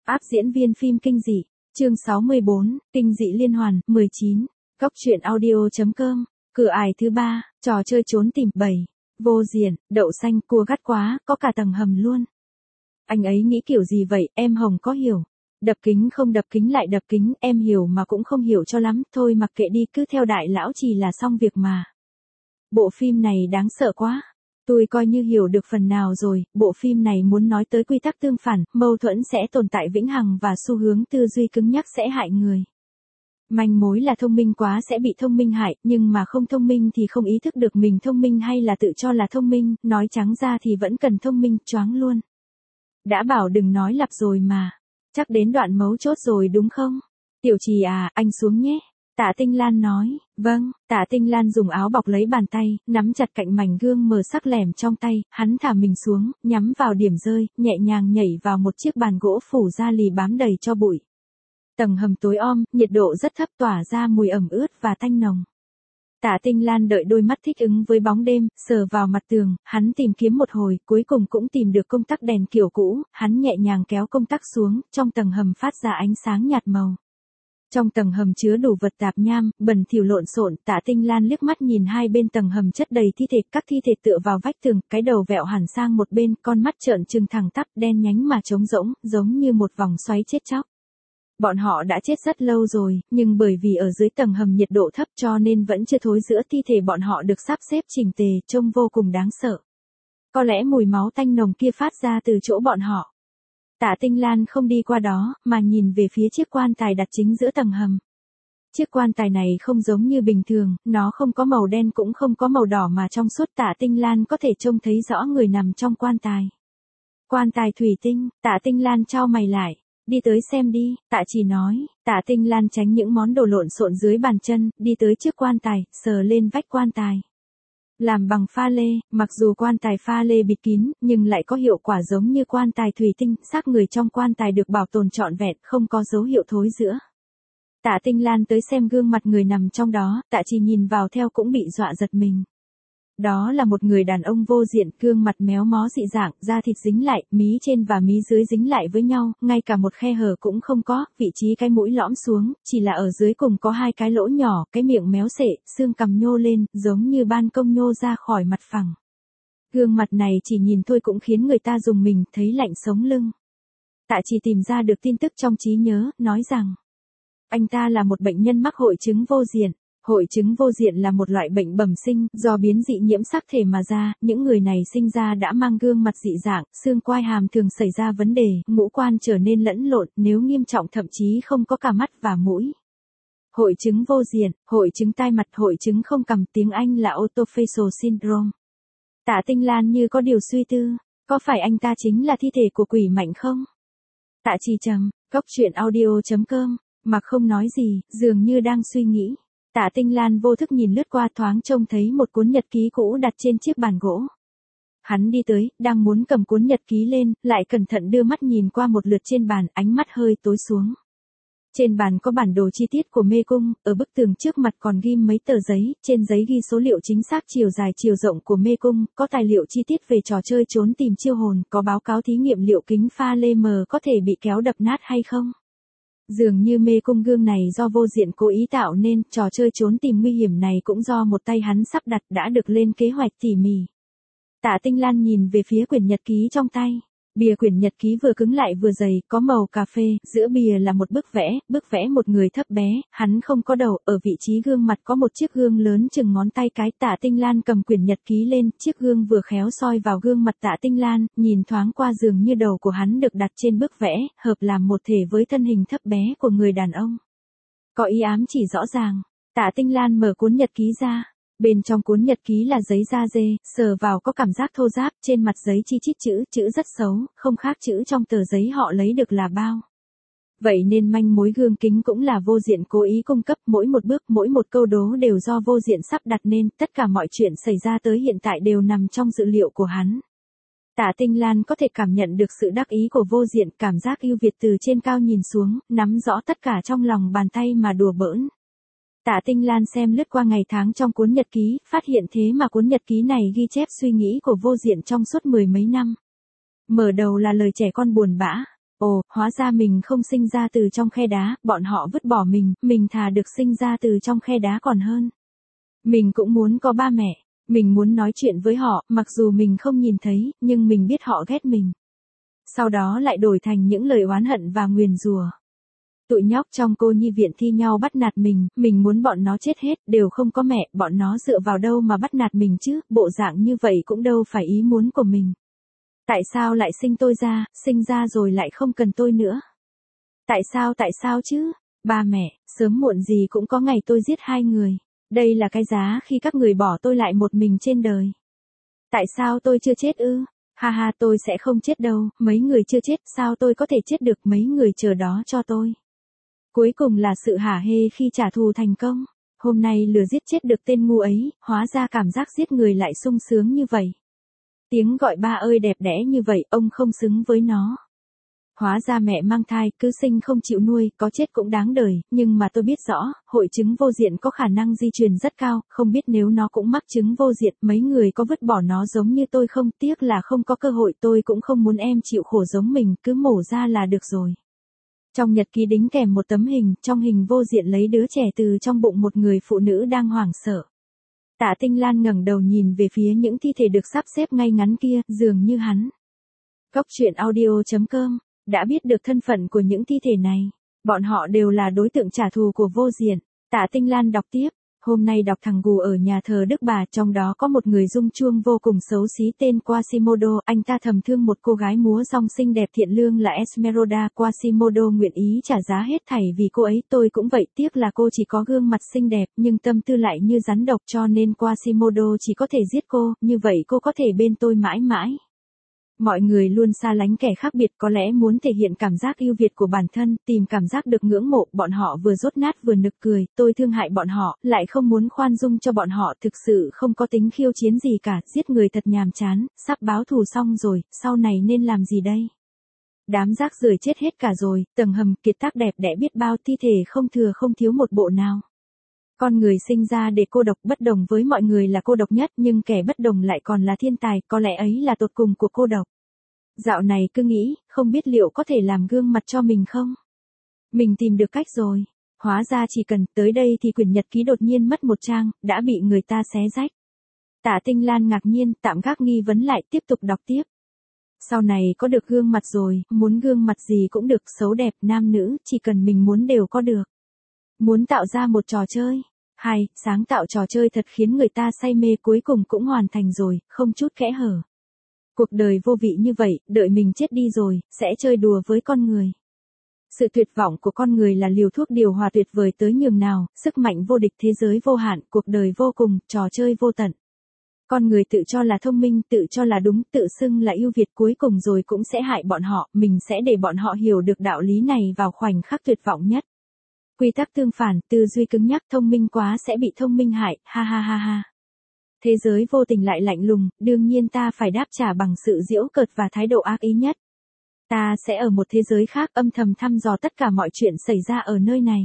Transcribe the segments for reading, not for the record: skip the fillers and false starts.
Áp diễn viên phim kinh dị, chương 64, kinh dị liên hoàn, 19, Góc truyện audio.com, cửa ải thứ 3, trò chơi trốn tìm 7, vô diện, đậu xanh, cua gắt quá, có cả tầng hầm luôn. Anh ấy nghĩ kiểu gì vậy, em Hồng có hiểu. Đập kính không đập kính lại đập kính, em hiểu mà cũng không hiểu cho lắm, thôi mặc kệ đi, cứ theo đại lão chỉ là xong việc mà. Bộ phim này đáng sợ quá. Tôi coi như hiểu được phần nào rồi, bộ phim này muốn nói tới quy tắc tương phản, mâu thuẫn sẽ tồn tại vĩnh hằng và xu hướng tư duy cứng nhắc sẽ hại người. Manh mối là thông minh quá sẽ bị thông minh hại, nhưng mà không thông minh thì không ý thức được mình thông minh hay là tự cho là thông minh, nói trắng ra thì vẫn cần thông minh, choáng luôn. Đã bảo đừng nói lặp rồi mà. Chắc đến đoạn mấu chốt rồi đúng không? Tiểu Trì à, anh xuống nhé. Tạ Tinh Lan nói, vâng. Tạ Tinh Lan dùng áo bọc lấy bàn tay, nắm chặt cạnh mảnh gương mờ sắc lẻm trong tay, hắn thả mình xuống, nhắm vào điểm rơi, nhẹ nhàng nhảy vào một chiếc bàn gỗ phủ da lì bám đầy cho bụi. Tầng hầm tối om, nhiệt độ rất thấp tỏa ra mùi ẩm ướt và tanh nồng. Tạ Tinh Lan đợi đôi mắt thích ứng với bóng đêm, sờ vào mặt tường, hắn tìm kiếm một hồi, cuối cùng cũng tìm được công tắc đèn kiểu cũ, hắn nhẹ nhàng kéo công tắc xuống, trong tầng hầm phát ra ánh sáng nhạt màu. Trong tầng hầm chứa đủ vật tạp nham, bẩn thỉu lộn xộn, Tạ Tinh Lan liếc mắt nhìn hai bên tầng hầm chất đầy thi thể, các thi thể tựa vào vách tường, cái đầu vẹo hẳn sang một bên, con mắt trợn trừng thẳng tắp, đen nhánh mà trống rỗng, giống như một vòng xoáy chết chóc. Bọn họ đã chết rất lâu rồi, nhưng bởi vì ở dưới tầng hầm nhiệt độ thấp cho nên vẫn chưa thối rữa, thi thể bọn họ được sắp xếp chỉnh tề, trông vô cùng đáng sợ. Có lẽ mùi máu tanh nồng kia phát ra từ chỗ bọn họ. Tạ Tinh Lan không đi qua đó, mà nhìn về phía chiếc quan tài đặt chính giữa tầng hầm. Chiếc quan tài này không giống như bình thường, nó không có màu đen cũng không có màu đỏ mà trong suốt, Tạ Tinh Lan có thể trông thấy rõ người nằm trong quan tài. Quan tài thủy tinh, Tạ Tinh Lan chau mày lại. Đi tới xem đi, Tạ Chỉ nói. Tạ Tinh Lan tránh những món đồ lộn xộn dưới bàn chân, đi tới trước quan tài, sờ lên vách quan tài. Làm bằng pha lê, mặc dù quan tài pha lê bịt kín, nhưng lại có hiệu quả giống như quan tài thủy tinh, xác người trong quan tài được bảo tồn trọn vẹn, không có dấu hiệu thối rữa. Tạ Tinh Lan tới xem gương mặt người nằm trong đó, Tạ Chỉ nhìn vào theo cũng bị dọa giật mình. Đó là một người đàn ông vô diện, gương mặt méo mó dị dạng, da thịt dính lại, mí trên và mí dưới dính lại với nhau, ngay cả một khe hở cũng không có, vị trí cái mũi lõm xuống, chỉ là ở dưới cùng có hai cái lỗ nhỏ, cái miệng méo xệ, xương cằm nhô lên, giống như ban công nhô ra khỏi mặt phẳng. Gương mặt này chỉ nhìn thôi cũng khiến người ta rùng mình, thấy lạnh sống lưng. Tạ Chỉ tìm ra được tin tức trong trí nhớ, nói rằng anh ta là một bệnh nhân mắc hội chứng vô diện. Hội chứng vô diện là một loại bệnh bẩm sinh, do biến dị nhiễm sắc thể mà ra, những người này sinh ra đã mang gương mặt dị dạng, xương quai hàm thường xảy ra vấn đề, ngũ quan trở nên lẫn lộn, nếu nghiêm trọng thậm chí không có cả mắt và mũi. Hội chứng vô diện, hội chứng tai mặt, hội chứng không cằm, tiếng Anh là autofacial syndrome. Tạ Tinh Lan như có điều suy tư, có phải anh ta chính là thi thể của quỷ Mạnh không? Tạ Chỉ trầm, Góc truyện audio.com, mà không nói gì, dường như đang suy nghĩ. Tạ Tinh Lan vô thức nhìn lướt qua, thoáng trông thấy một cuốn nhật ký cũ đặt trên chiếc bàn gỗ. Hắn đi tới, đang muốn cầm cuốn nhật ký lên, lại cẩn thận đưa mắt nhìn qua một lượt trên bàn, ánh mắt hơi tối xuống. Trên bàn có bản đồ chi tiết của mê cung, ở bức tường trước mặt còn ghim mấy tờ giấy, trên giấy ghi số liệu chính xác chiều dài chiều rộng của mê cung, có tài liệu chi tiết về trò chơi trốn tìm chiêu hồn, có báo cáo thí nghiệm liệu kính pha lê mờ có thể bị kéo đập nát hay không. Dường như mê cung gương này do vô diện cố ý tạo nên, trò chơi trốn tìm nguy hiểm này cũng do một tay hắn sắp đặt, đã được lên kế hoạch tỉ mỉ. Tạ Tinh Lan nhìn về phía quyển nhật ký trong tay. Bìa quyển nhật ký vừa cứng lại vừa dày, có màu cà phê, giữa bìa là một bức vẽ một người thấp bé, hắn không có đầu, ở vị trí gương mặt có một chiếc gương lớn chừng ngón tay cái. Tạ Tinh Lan cầm quyển nhật ký lên, chiếc gương vừa khéo soi vào gương mặt Tạ Tinh Lan, nhìn thoáng qua dường như đầu của hắn được đặt trên bức vẽ, hợp làm một thể với thân hình thấp bé của người đàn ông. Có ý ám chỉ rõ ràng. Tạ Tinh Lan mở cuốn nhật ký ra. Bên trong cuốn nhật ký là giấy da dê, sờ vào có cảm giác thô ráp, trên mặt giấy chi chít chữ rất xấu, không khác chữ trong tờ giấy họ lấy được là bao. Vậy nên manh mối gương kính cũng là vô diện cố ý cung cấp, mỗi một bước, mỗi một câu đố đều do vô diện sắp đặt nên, tất cả mọi chuyện xảy ra tới hiện tại đều nằm trong dự liệu của hắn. Tạ Tinh Lan có thể cảm nhận được sự đắc ý của vô diện, cảm giác ưu việt từ trên cao nhìn xuống, nắm rõ tất cả trong lòng bàn tay mà đùa bỡn. Tạ Tinh Lan xem lướt qua ngày tháng trong cuốn nhật ký, phát hiện thế mà cuốn nhật ký này ghi chép suy nghĩ của vô diện trong suốt mười mấy năm. Mở đầu là lời trẻ con buồn bã. Ồ, hóa ra mình không sinh ra từ trong khe đá, bọn họ vứt bỏ mình thà được sinh ra từ trong khe đá còn hơn. Mình cũng muốn có ba mẹ, mình muốn nói chuyện với họ, mặc dù mình không nhìn thấy, nhưng mình biết họ ghét mình. Sau đó lại đổi thành những lời oán hận và nguyền rủa. Tụi nhóc trong cô nhi viện thi nhau bắt nạt mình muốn bọn nó chết hết, đều không có mẹ, bọn nó dựa vào đâu mà bắt nạt mình chứ, bộ dạng như vậy cũng đâu phải ý muốn của mình. Tại sao lại sinh tôi ra, sinh ra rồi lại không cần tôi nữa? Tại sao chứ? Ba mẹ, sớm muộn gì cũng có ngày tôi giết hai người. Đây là cái giá khi các người bỏ tôi lại một mình trên đời. Tại sao tôi chưa chết ư? Ha ha, tôi sẽ không chết đâu, mấy người chưa chết, sao tôi có thể chết được, mấy người chờ đó cho tôi. Cuối cùng là sự hả hê khi trả thù thành công. Hôm nay lừa giết chết được tên ngu ấy, hóa ra cảm giác giết người lại sung sướng như vậy. Tiếng gọi ba ơi đẹp đẽ như vậy, ông không xứng với nó. Hóa ra mẹ mang thai, cứ sinh không chịu nuôi, có chết cũng đáng đời, nhưng mà tôi biết rõ, hội chứng vô diện có khả năng di truyền rất cao, không biết nếu nó cũng mắc chứng vô diện, mấy người có vứt bỏ nó giống như tôi không, tiếc là không có cơ hội, tôi cũng không muốn em chịu khổ giống mình, cứ mổ ra là được rồi. Trong nhật ký đính kèm một tấm hình, trong hình vô diện lấy đứa trẻ từ trong bụng một người phụ nữ đang hoảng sợ. Tạ Tinh Lan ngẩng đầu nhìn về phía những thi thể được sắp xếp ngay ngắn kia, dường như hắn. Góc truyện audio.com đã biết được thân phận của những thi thể này. Bọn họ đều là đối tượng trả thù của vô diện. Tạ Tinh Lan đọc tiếp. Hôm nay đọc thằng gù ở nhà thờ Đức Bà, trong đó có một người rung chuông vô cùng xấu xí tên Quasimodo, anh ta thầm thương một cô gái múa rong xinh đẹp thiện lương là Esmeralda. Quasimodo nguyện ý trả giá hết thảy vì cô ấy, tôi cũng vậy, tiếc là cô chỉ có gương mặt xinh đẹp, nhưng tâm tư lại như rắn độc, cho nên Quasimodo chỉ có thể giết cô, như vậy cô có thể bên tôi mãi mãi. Mọi người luôn xa lánh kẻ khác biệt, có lẽ muốn thể hiện cảm giác ưu việt của bản thân, tìm cảm giác được ngưỡng mộ, bọn họ vừa dốt nát vừa nực cười, tôi thương hại bọn họ, lại không muốn khoan dung cho bọn họ, thực sự không có tính khiêu chiến gì cả, giết người thật nhàm chán, sắp báo thù xong rồi, sau này nên làm gì đây? Đám rác rưởi chết hết cả rồi, tầng hầm kiệt tác đẹp đẽ biết bao, thi thể không thừa không thiếu một bộ nào. Con người sinh ra để cô độc, bất đồng với mọi người là cô độc nhất, nhưng kẻ bất đồng lại còn là thiên tài, có lẽ ấy là tột cùng của cô độc. Dạo này cứ nghĩ, không biết liệu có thể làm gương mặt cho mình không? Mình tìm được cách rồi. Hóa ra chỉ cần tới đây thì quyển nhật ký đột nhiên mất một trang, đã bị người ta xé rách. Tạ Tinh Lan ngạc nhiên, tạm gác nghi vấn lại, tiếp tục đọc tiếp. Sau này có được gương mặt rồi, muốn gương mặt gì cũng được, xấu đẹp, nam nữ, chỉ cần mình muốn đều có được. Muốn tạo ra một trò chơi. Hay, sáng tạo trò chơi thật khiến người ta say mê, cuối cùng cũng hoàn thành rồi, không chút kẽ hở. Cuộc đời vô vị như vậy, đợi mình chết đi rồi, sẽ chơi đùa với con người. Sự tuyệt vọng của con người là liều thuốc điều hòa tuyệt vời tới nhường nào, sức mạnh vô địch, thế giới vô hạn, cuộc đời vô cùng, trò chơi vô tận. Con người tự cho là thông minh, tự cho là đúng, tự xưng là ưu việt, cuối cùng rồi cũng sẽ hại bọn họ, mình sẽ để bọn họ hiểu được đạo lý này vào khoảnh khắc tuyệt vọng nhất. Quy tắc tương phản, tư duy cứng nhắc, thông minh quá sẽ bị thông minh hại, ha ha ha ha. Thế giới vô tình lại lạnh lùng, đương nhiên ta phải đáp trả bằng sự giễu cợt và thái độ ác ý nhất. Ta sẽ ở một thế giới khác âm thầm thăm dò tất cả mọi chuyện xảy ra ở nơi này.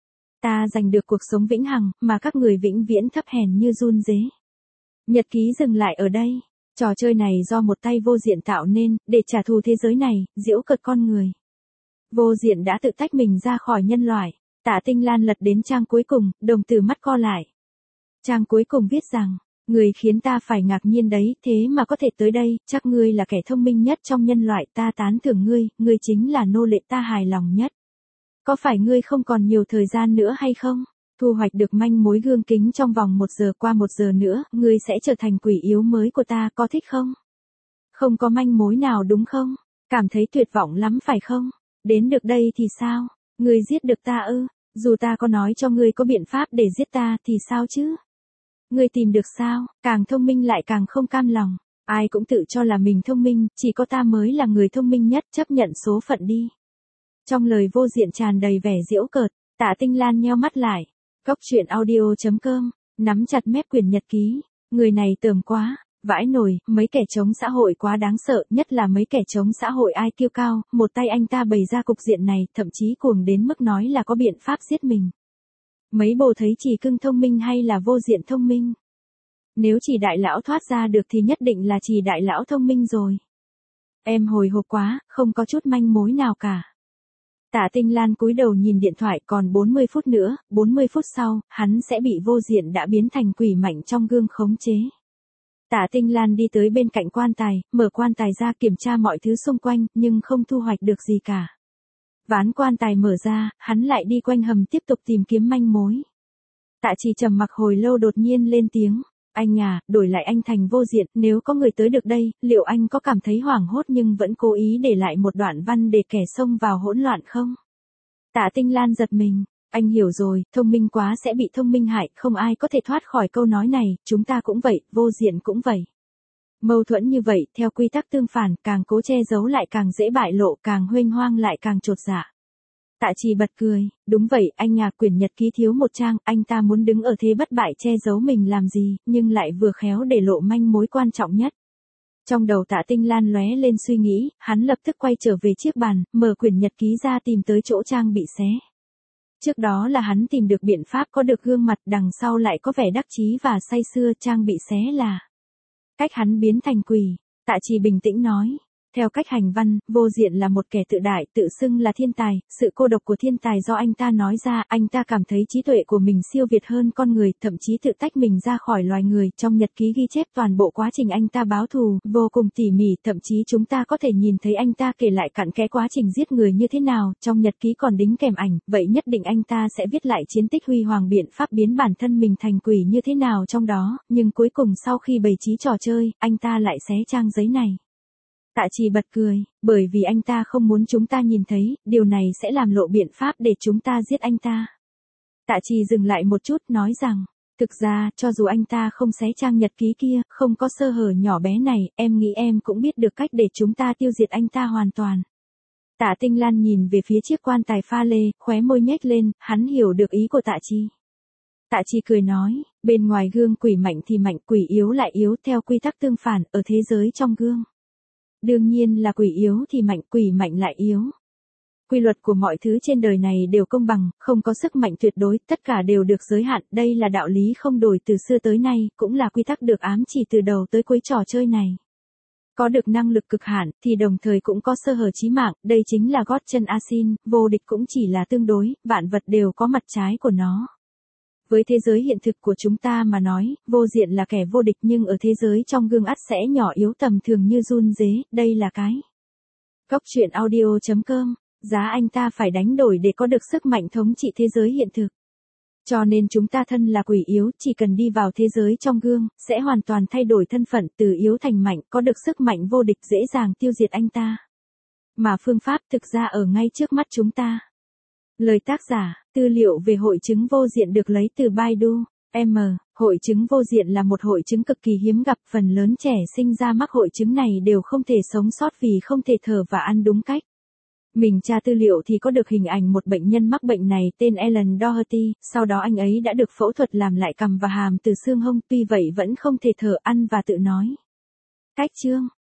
Ta giành được cuộc sống vĩnh hằng, mà các người vĩnh viễn thấp hèn như run rế. Nhật ký dừng lại ở đây. Trò chơi này do một tay vô diện tạo nên, để trả thù thế giới này, giễu cợt con người. Vô diện đã tự tách mình ra khỏi nhân loại. Tạ Tinh Lan lật đến trang cuối cùng, đồng tử mắt co lại. Trang cuối cùng viết rằng, người khiến ta phải ngạc nhiên đấy, thế mà có thể tới đây, chắc ngươi là kẻ thông minh nhất trong nhân loại, ta tán thưởng ngươi chính là nô lệ ta hài lòng nhất. Có phải ngươi không còn nhiều thời gian nữa hay không? Thu hoạch được manh mối gương kính trong vòng 1 giờ, qua 1 giờ nữa, ngươi sẽ trở thành quỷ yếu mới của ta, có thích không? Không có manh mối nào đúng không? Cảm thấy tuyệt vọng lắm phải không? Đến được đây thì sao? Ngươi giết được ta ư? Dù ta có nói cho ngươi có biện pháp để giết ta thì sao chứ? Ngươi tìm được sao? Càng thông minh lại càng không cam lòng. Ai cũng tự cho là mình thông minh, chỉ có ta mới là người thông minh nhất, chấp nhận số phận đi. Trong lời vô diện tràn đầy vẻ giễu cợt, Tạ Tinh Lan nheo mắt lại. Góc truyện audio.com, nắm chặt mép quyển nhật ký. Người này tởm quá, vãi nồi, mấy kẻ chống xã hội quá đáng sợ, nhất là mấy kẻ chống xã hội ai kiêu cao, một tay anh ta bày ra cục diện này, thậm chí cuồng đến mức nói là có biện pháp giết mình. Mấy bồ thấy chỉ cưng thông minh hay là vô diện thông minh? Nếu chỉ đại lão thoát ra được thì nhất định là chỉ đại lão thông minh rồi. Em hồi hộp quá, không có chút manh mối nào cả. Tạ Tinh Lan cúi đầu nhìn điện thoại, còn 40 phút nữa, 40 phút sau, hắn sẽ bị Vô Diện đã biến thành quỷ mạnh trong gương khống chế. Tạ Tinh Lan đi tới bên cạnh quan tài, mở quan tài ra kiểm tra mọi thứ xung quanh, nhưng không thu hoạch được gì cả. Ván quan tài mở ra, hắn lại đi quanh hầm tiếp tục tìm kiếm manh mối. Tạ Trì trầm mặc hồi lâu đột nhiên lên tiếng. Anh à, đổi lại anh thành Vô Diện, nếu có người tới được đây, liệu anh có cảm thấy hoảng hốt nhưng vẫn cố ý để lại một đoạn văn để kẻ xông vào hỗn loạn không? Tạ Tinh Lan giật mình. Anh hiểu rồi, thông minh quá sẽ bị thông minh hại, không ai có thể thoát khỏi câu nói này, chúng ta cũng vậy, Vô Diện cũng vậy. Mâu thuẫn như vậy, theo quy tắc tương phản, càng cố che giấu lại càng dễ bại lộ, càng huênh hoang lại càng chột dạ. Tạ Trì bật cười, đúng vậy, anh à, quyển nhật ký thiếu một trang, anh ta muốn đứng ở thế bất bại che giấu mình làm gì, nhưng lại vừa khéo để lộ manh mối quan trọng nhất. Trong đầu Tạ Tinh Lan lóe lên suy nghĩ, hắn lập tức quay trở về chiếc bàn, mở quyển nhật ký ra tìm tới chỗ trang bị xé. Trước đó là hắn tìm được biện pháp có được gương mặt, đằng sau lại có vẻ đắc chí và say sưa, trang bị xé là cách hắn biến thành quỷ. Tạ Trì bình tĩnh nói. Theo cách hành văn, Vô Diện là một kẻ tự đại, tự xưng là thiên tài, sự cô độc của thiên tài do anh ta nói ra, anh ta cảm thấy trí tuệ của mình siêu việt hơn con người, thậm chí tự tách mình ra khỏi loài người, trong nhật ký ghi chép toàn bộ quá trình anh ta báo thù, vô cùng tỉ mỉ, thậm chí chúng ta có thể nhìn thấy anh ta kể lại cặn kẽ quá trình giết người như thế nào, trong nhật ký còn đính kèm ảnh, vậy nhất định anh ta sẽ viết lại chiến tích huy hoàng biện pháp biến bản thân mình thành quỷ như thế nào trong đó, nhưng cuối cùng sau khi bày trí trò chơi, anh ta lại xé trang giấy này. Tạ Trì bật cười, bởi vì anh ta không muốn chúng ta nhìn thấy, điều này sẽ làm lộ biện pháp để chúng ta giết anh ta. Tạ Trì dừng lại một chút nói rằng, thực ra, cho dù anh ta không xé trang nhật ký kia, không có sơ hở nhỏ bé này, em nghĩ em cũng biết được cách để chúng ta tiêu diệt anh ta hoàn toàn. Tạ Tinh Lan nhìn về phía chiếc quan tài pha lê, khóe môi nhếch lên, hắn hiểu được ý của Tạ Trì. Tạ Trì cười nói, bên ngoài gương quỷ mạnh thì mạnh, quỷ yếu lại yếu, theo quy tắc tương phản, ở thế giới trong gương. Đương nhiên là quỷ yếu thì mạnh, quỷ mạnh lại yếu. Quy luật của mọi thứ trên đời này đều công bằng, không có sức mạnh tuyệt đối, tất cả đều được giới hạn, đây là đạo lý không đổi từ xưa tới nay, cũng là quy tắc được ám chỉ từ đầu tới cuối trò chơi này. Có được năng lực cực hạn, thì đồng thời cũng có sơ hở chí mạng, đây chính là gót chân Asin, vô địch cũng chỉ là tương đối, vạn vật đều có mặt trái của nó. Với thế giới hiện thực của chúng ta mà nói, Vô Diện là kẻ vô địch nhưng ở thế giới trong gương ắt sẽ nhỏ yếu tầm thường như run rế, đây là cái. Góc truyện audio.com, giá anh ta phải đánh đổi để có được sức mạnh thống trị thế giới hiện thực. Cho nên chúng ta thân là quỷ yếu, chỉ cần đi vào thế giới trong gương, sẽ hoàn toàn thay đổi thân phận từ yếu thành mạnh, có được sức mạnh vô địch dễ dàng tiêu diệt anh ta. Mà phương pháp thực ra ở ngay trước mắt chúng ta. Lời tác giả, tư liệu về hội chứng vô diện được lấy từ Baidu. Hội chứng vô diện là một hội chứng cực kỳ hiếm gặp, phần lớn trẻ sinh ra mắc hội chứng này đều không thể sống sót vì không thể thở và ăn đúng cách. Mình tra tư liệu thì có được hình ảnh một bệnh nhân mắc bệnh này tên Alan Doherty, sau đó anh ấy đã được phẫu thuật làm lại cằm và hàm từ xương hông, tuy vậy vẫn không thể thở, ăn và tự nói. Cách chương